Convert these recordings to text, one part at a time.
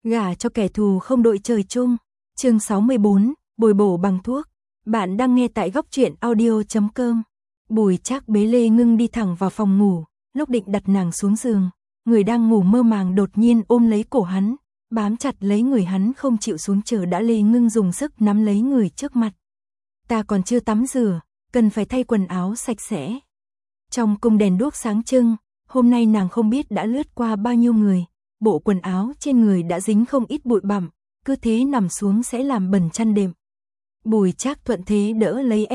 Gả cho kẻ thù không đội trời chung. Chương 64, bồi bổ bằng thuốc. Bạn đang nghe tại góc truyện audio.com. Bùi Trác bế Lê Ngưng đi thẳng vào phòng ngủ, lúc định đặt nàng xuống giường, người đang ngủ mơ màng đột nhiên ôm lấy cổ hắn, bám chặt lấy người hắn không chịu xuống chờ đã. Lê Ngưng dùng sức nắm lấy người trước mặt. Ta còn chưa tắm rửa, cần phải thay quần áo sạch sẽ. Trong cung đèn đuốc sáng trưng, hôm nay nàng không biết đã lướt qua bao nhiêu người, bộ quần áo trên người đã dính không ít bụi bặm, cứ thế nằm xuống sẽ làm bẩn chăn đệm. Bùi Trác thuận thế đỡ lấy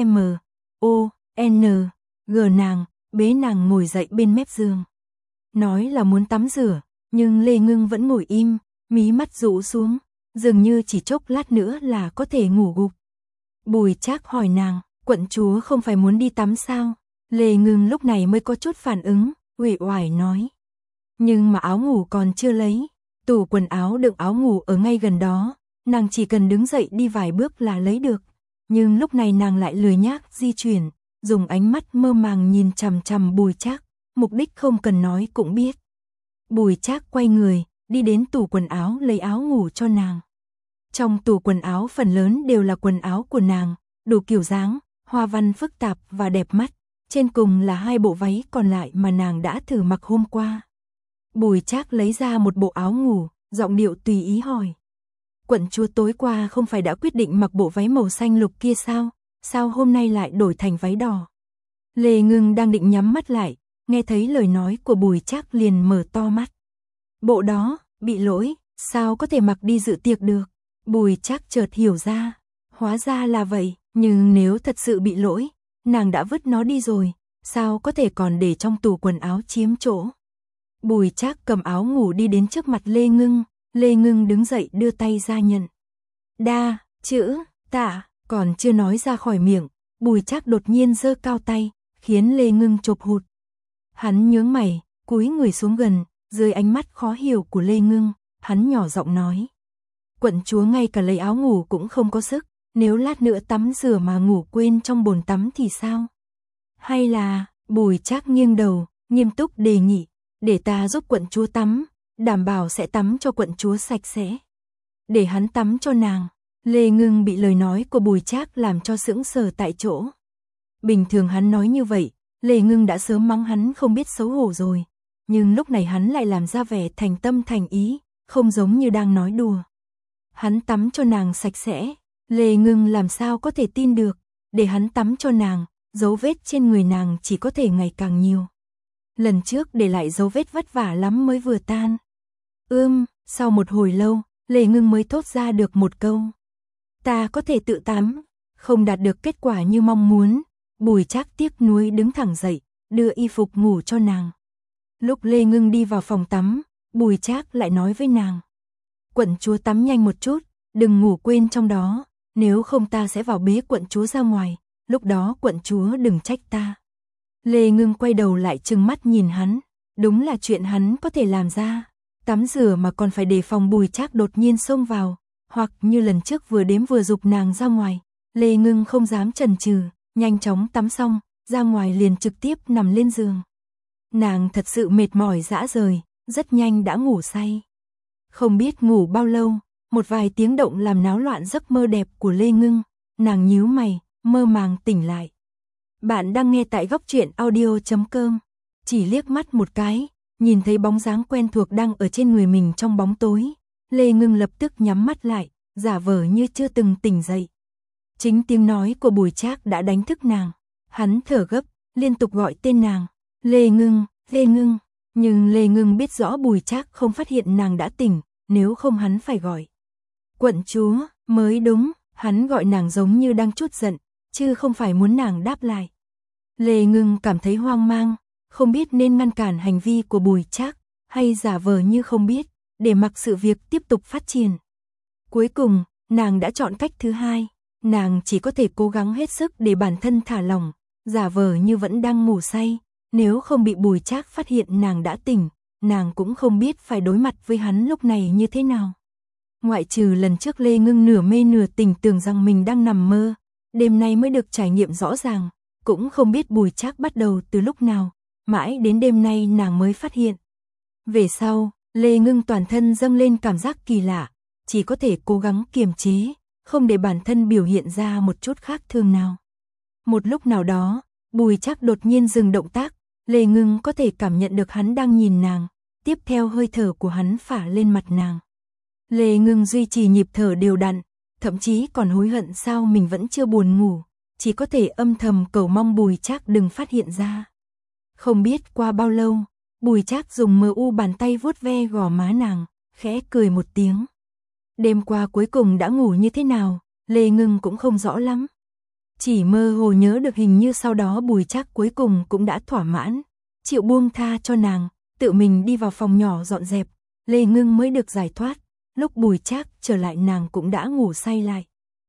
G nàng, bế nàng ngồi dậy bên mép giường. Nói là muốn tắm rửa, nhưng Lê Ngưng vẫn ngồi im, mí mắt rũ xuống, dường như chỉ chốc lát nữa là có thể ngủ gục. Bùi Trác hỏi nàng, quận chúa không phải muốn đi tắm sao? Lê Ngưng lúc này mới có chút phản ứng, uể oải nói. Nhưng mà áo ngủ còn chưa lấy, tủ quần áo đựng áo ngủ ở ngay gần đó, nàng chỉ cần đứng dậy đi vài bước là lấy được. Nhưng lúc này nàng lại lười nhác di chuyển, dùng ánh mắt mơ màng nhìn chằm chằm Bùi Trác, mục đích không cần nói cũng biết. Bùi Trác quay người, đi đến tủ quần áo lấy áo ngủ cho nàng. Trong tủ quần áo phần lớn đều là quần áo của nàng, đủ kiểu dáng, hoa văn phức tạp và đẹp mắt. Trên cùng là 2 bộ váy còn lại mà nàng đã thử mặc hôm qua. Bùi Trác lấy ra một bộ áo ngủ, giọng điệu tùy ý hỏi. Quận chúa tối qua không phải đã quyết định mặc bộ váy màu xanh lục kia sao? Sao hôm nay lại đổi thành váy đỏ? Lê Ngưng đang định nhắm mắt lại, nghe thấy lời nói của Bùi Trác liền mở to mắt. Bộ đó, bị lỗi, sao có thể mặc đi dự tiệc được? Bùi Trác chợt hiểu ra, hóa ra là vậy, nhưng nếu thật sự bị lỗi, nàng đã vứt nó đi rồi, sao có thể còn để trong tủ quần áo chiếm chỗ. Bùi Trác cầm áo ngủ đi đến trước mặt Lê Ngưng đứng dậy đưa tay ra nhận. Đa, chữ, tạ, còn chưa nói ra khỏi miệng, Bùi Trác đột nhiên giơ cao tay, khiến Lê Ngưng chộp hụt. Hắn nhướng mày, cúi người xuống gần, dưới ánh mắt khó hiểu của Lê Ngưng, hắn nhỏ giọng nói. Quận chúa ngay cả lấy áo ngủ cũng không có sức, nếu lát nữa tắm rửa mà ngủ quên trong bồn tắm thì sao? Hay là, Bùi Trác nghiêng đầu, nghiêm túc đề nghị, để ta giúp quận chúa tắm, đảm bảo sẽ tắm cho quận chúa sạch sẽ. Để hắn tắm cho nàng. Lê Ngưng bị lời nói của Bùi Trác làm cho sững sờ tại chỗ. Bình thường hắn nói như vậy, Lê Ngưng đã sớm mắng hắn không biết xấu hổ rồi, nhưng lúc này hắn lại làm ra vẻ thành tâm thành ý, không giống như đang nói đùa. Hắn tắm cho nàng sạch sẽ. Lê Ngưng làm sao có thể tin được, để hắn tắm cho nàng, dấu vết trên người nàng chỉ có thể ngày càng nhiều. Lần trước để lại dấu vết vất vả lắm mới vừa tan. Sau một hồi lâu, Lê Ngưng mới thốt ra được một câu. Ta có thể tự tắm. Không đạt được kết quả như mong muốn, Bùi Trác tiếc nuối đứng thẳng dậy, đưa y phục ngủ cho nàng. Lúc Lê Ngưng đi vào phòng tắm, Bùi Trác lại nói với nàng. Quận chúa tắm nhanh một chút, đừng ngủ quên trong đó, nếu không ta sẽ vào bế quận chúa ra ngoài, lúc đó quận chúa đừng trách ta. Lê Ngưng quay đầu lại trừng mắt nhìn hắn, đúng là chuyện hắn có thể làm ra, tắm rửa mà còn phải đề phòng Bùi Trác đột nhiên xông vào, hoặc như lần trước vừa đếm vừa giục nàng ra ngoài. Lê Ngưng không dám chần chừ, nhanh chóng tắm xong, ra ngoài liền trực tiếp nằm lên giường. Nàng thật sự mệt mỏi rã rời, rất nhanh đã ngủ say. Không biết ngủ bao lâu, một vài tiếng động làm náo loạn giấc mơ đẹp của Lê Ngưng, nàng nhíu mày, mơ màng tỉnh lại. Bạn đang nghe tại góc truyện audio.com. Chỉ liếc mắt một cái, nhìn thấy bóng dáng quen thuộc đang ở trên người mình trong bóng tối, Lê Ngưng lập tức nhắm mắt lại, giả vờ như chưa từng tỉnh dậy. Chính tiếng nói của Bùi Trác đã đánh thức nàng, hắn thở gấp, liên tục gọi tên nàng, Lê Ngưng, nhưng Lê Ngưng biết rõ Bùi Trác không phát hiện nàng đã tỉnh, nếu không hắn phải gọi. Quận chúa, mới đúng, hắn gọi nàng giống như đang trút giận, chứ không phải muốn nàng đáp lại. Lê Ngưng cảm thấy hoang mang, không biết nên ngăn cản hành vi của Bùi Trác, hay giả vờ như không biết, để mặc sự việc tiếp tục phát triển. Cuối cùng, nàng đã chọn cách thứ hai, nàng chỉ có thể cố gắng hết sức để bản thân thả lỏng, giả vờ như vẫn đang ngủ say, nếu không bị Bùi Trác phát hiện nàng đã tỉnh, nàng cũng không biết phải đối mặt với hắn lúc này như thế nào. Ngoại trừ lần trước Lê Ngưng nửa mê nửa tỉnh tưởng rằng mình đang nằm mơ, đêm nay mới được trải nghiệm rõ ràng, cũng không biết Bùi Trác bắt đầu từ lúc nào, mãi đến đêm nay nàng mới phát hiện. Về sau, Lê Ngưng toàn thân dâng lên cảm giác kỳ lạ, chỉ có thể cố gắng kiềm chế, không để bản thân biểu hiện ra một chút khác thường nào. Một lúc nào đó, Bùi Trác đột nhiên dừng động tác, Lê Ngưng có thể cảm nhận được hắn đang nhìn nàng, tiếp theo hơi thở của hắn phả lên mặt nàng. Lê Ngưng duy trì nhịp thở đều đặn, thậm chí còn hối hận sao mình vẫn chưa buồn ngủ, chỉ có thể âm thầm cầu mong Bùi Trác đừng phát hiện ra. Không biết qua bao lâu, Bùi Trác dùng mờ u bàn tay vuốt ve gò má nàng, khẽ cười một tiếng. Đêm qua cuối cùng đã ngủ như thế nào, Lê Ngưng cũng không rõ lắm. Chỉ mơ hồ nhớ được hình như sau đó Bùi Trác cuối cùng cũng đã thỏa mãn, chịu buông tha cho nàng, tự mình đi vào phòng nhỏ dọn dẹp, Lê Ngưng mới được giải thoát. Lúc Bùi Trác trở lại nàng cũng đã ngủ say lại.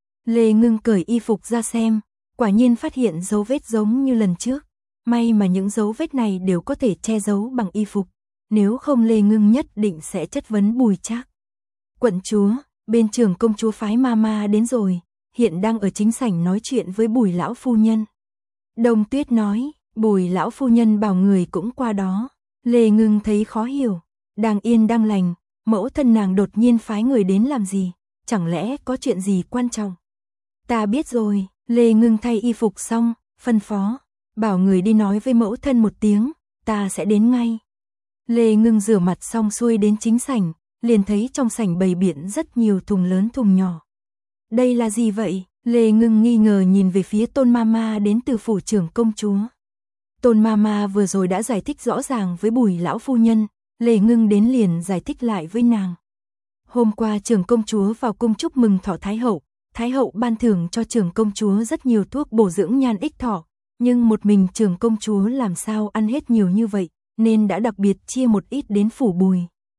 Lê Ngưng cởi y phục ra xem, quả nhiên phát hiện dấu vết giống như lần trước. May mà những dấu vết này đều có thể che giấu bằng y phục, nếu không Lê Ngưng nhất định sẽ chất vấn Bùi Trác. Quận chúa, bên trưởng công chúa phái Mama đến rồi, hiện đang ở chính sảnh nói chuyện với Bùi lão phu nhân. Đông Tuyết nói, Bùi lão phu nhân bảo người cũng qua đó. Lê Ngưng thấy khó hiểu, đang yên đang lành, mẫu thân nàng đột nhiên phái người đến làm gì, chẳng lẽ có chuyện gì quan trọng. Ta biết rồi, Lê Ngưng thay y phục xong, phân phó, bảo người đi nói với mẫu thân một tiếng, ta sẽ đến ngay. Lê Ngưng rửa mặt xong xuôi đến chính sảnh, liền thấy trong sảnh bày biện rất nhiều thùng lớn thùng nhỏ. Đây là gì vậy? Lê Ngưng nghi ngờ nhìn về phía Tôn Mama đến từ phủ trưởng công chúa. Tôn Mama vừa rồi đã giải thích rõ ràng với Bùi lão phu nhân, Lê Ngưng đến liền giải thích lại với nàng. Hôm qua trưởng công chúa vào cung chúc mừng thọ Thái hậu ban thưởng cho trưởng công chúa rất nhiều thuốc bổ dưỡng nhan ích thọ, nhưng một mình trưởng công chúa làm sao ăn hết nhiều như vậy, nên đã đặc biệt chia một ít đến phủ Bùi.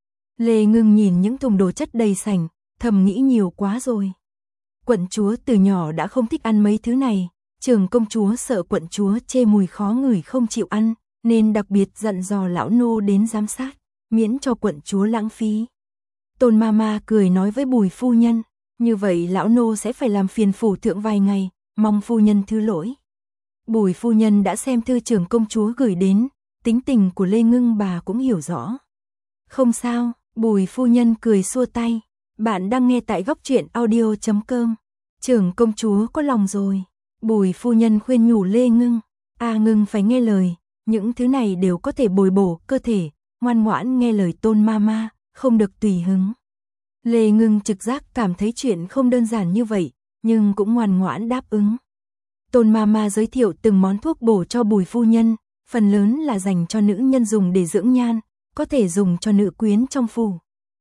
Lê Ngưng nhìn những thùng đồ chất đầy sảnh, thầm nghĩ nhiều quá rồi. Quận chúa từ nhỏ đã không thích ăn mấy thứ này, trưởng công chúa sợ quận chúa chê mùi khó ngửi không chịu ăn, nên đặc biệt dặn dò lão nô đến giám sát, miễn cho quận chúa lãng phí. Tôn Mama cười nói với Bùi phu nhân, như vậy lão nô sẽ phải làm phiền phủ thượng vài ngày, mong phu nhân thứ lỗi. Bùi phu nhân đã xem thư trưởng công chúa gửi đến, tính tình của Lê Ngưng bà cũng hiểu rõ. Không sao, Bùi phu nhân cười xua tay, bạn đang nghe tại góc truyện audio.com. Trưởng công chúa có lòng rồi. Bùi phu nhân khuyên nhủ Lê Ngưng, Ngưng phải nghe lời, những thứ này đều có thể bồi bổ cơ thể, ngoan ngoãn nghe lời Tôn Mama, không được tùy hứng. Lê Ngưng trực giác cảm thấy chuyện không đơn giản như vậy, nhưng cũng ngoan ngoãn đáp ứng. Tôn Mama giới thiệu từng món thuốc bổ cho Bùi phu nhân, phần lớn là dành cho nữ nhân dùng để dưỡng nhan, có thể dùng cho nữ quyến trong phủ.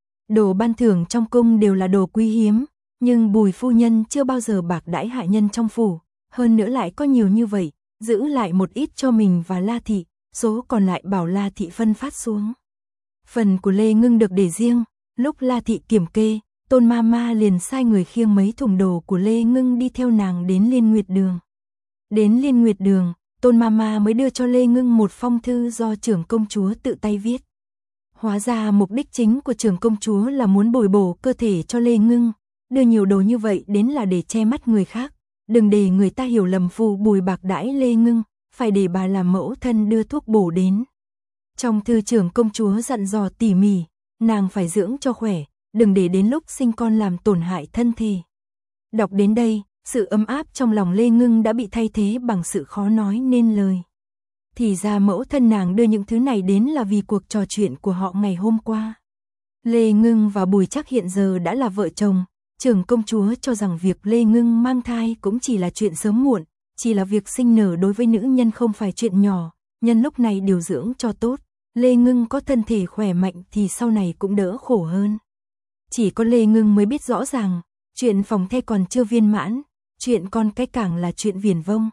Đồ ban thưởng trong cung đều là đồ quý hiếm, nhưng Bùi phu nhân chưa bao giờ bạc đãi hạ nhân trong phủ, hơn nữa lại có nhiều như vậy, giữ lại một ít cho mình và La thị, số còn lại bảo La thị phân phát xuống. Phần của Lê Ngưng được để riêng, lúc La thị kiểm kê, Tôn Mama liền sai người khiêng mấy thùng đồ của Lê Ngưng đi theo nàng đến Liên Nguyệt Đường. Đến Liên Nguyệt Đường, Tôn Mama mới đưa cho Lê Ngưng một phong thư do trưởng công chúa tự tay viết. Hóa ra mục đích chính của trưởng công chúa là muốn bồi bổ cơ thể cho Lê Ngưng, đưa nhiều đồ như vậy đến là để che mắt người khác, đừng để người ta hiểu lầm phù Bùi bạc đãi Lê Ngưng, phải để bà làm mẫu thân đưa thuốc bổ đến. Trong thư trưởng công chúa dặn dò tỉ mỉ, nàng phải dưỡng cho khỏe, đừng để đến lúc sinh con làm tổn hại thân thể. Đọc đến đây, sự ấm áp trong lòng Lê Ngưng đã bị thay thế bằng sự khó nói nên lời. Thì ra mẫu thân nàng đưa những thứ này đến là vì cuộc trò chuyện của họ ngày hôm qua. Lê Ngưng và Bùi Trác hiện giờ đã là vợ chồng, trưởng công chúa cho rằng việc Lê Ngưng mang thai cũng chỉ là chuyện sớm muộn, chỉ là việc sinh nở đối với nữ nhân không phải chuyện nhỏ, nhân lúc này điều dưỡng cho tốt, Lê Ngưng có thân thể khỏe mạnh thì sau này cũng đỡ khổ hơn. Chỉ có Lê Ngưng mới biết rõ ràng, chuyện phòng the còn chưa viên mãn, chuyện con cái càng là chuyện viển vông.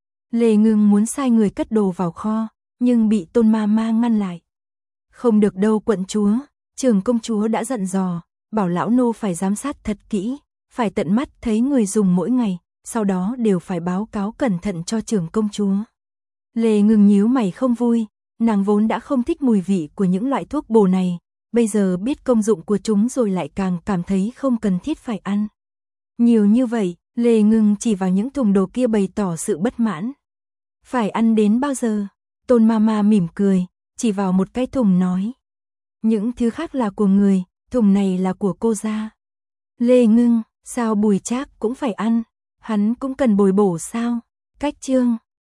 Lê Ngưng muốn sai người cất đồ vào kho, nhưng bị Tôn Mama ngăn lại. Không được đâu quận chúa, trưởng công chúa đã dặn dò, bảo lão nô phải giám sát thật kỹ, phải tận mắt thấy người dùng mỗi ngày, sau đó đều phải báo cáo cẩn thận cho trưởng công chúa. Lê Ngưng nhíu mày không vui, nàng vốn đã không thích mùi vị của những loại thuốc bổ này, bây giờ biết công dụng của chúng rồi lại càng cảm thấy không cần thiết phải ăn. Nhiều như vậy, Lê Ngưng chỉ vào những thùng đồ kia bày tỏ sự bất mãn. Phải ăn đến bao giờ? Tôn Mama mỉm cười, chỉ vào một cái thùng nói. Những thứ khác là của người, thùng này là của cô ra. Lê Ngưng, sao Bùi Trác cũng phải ăn, hắn cũng cần bồi bổ sao? Cách chương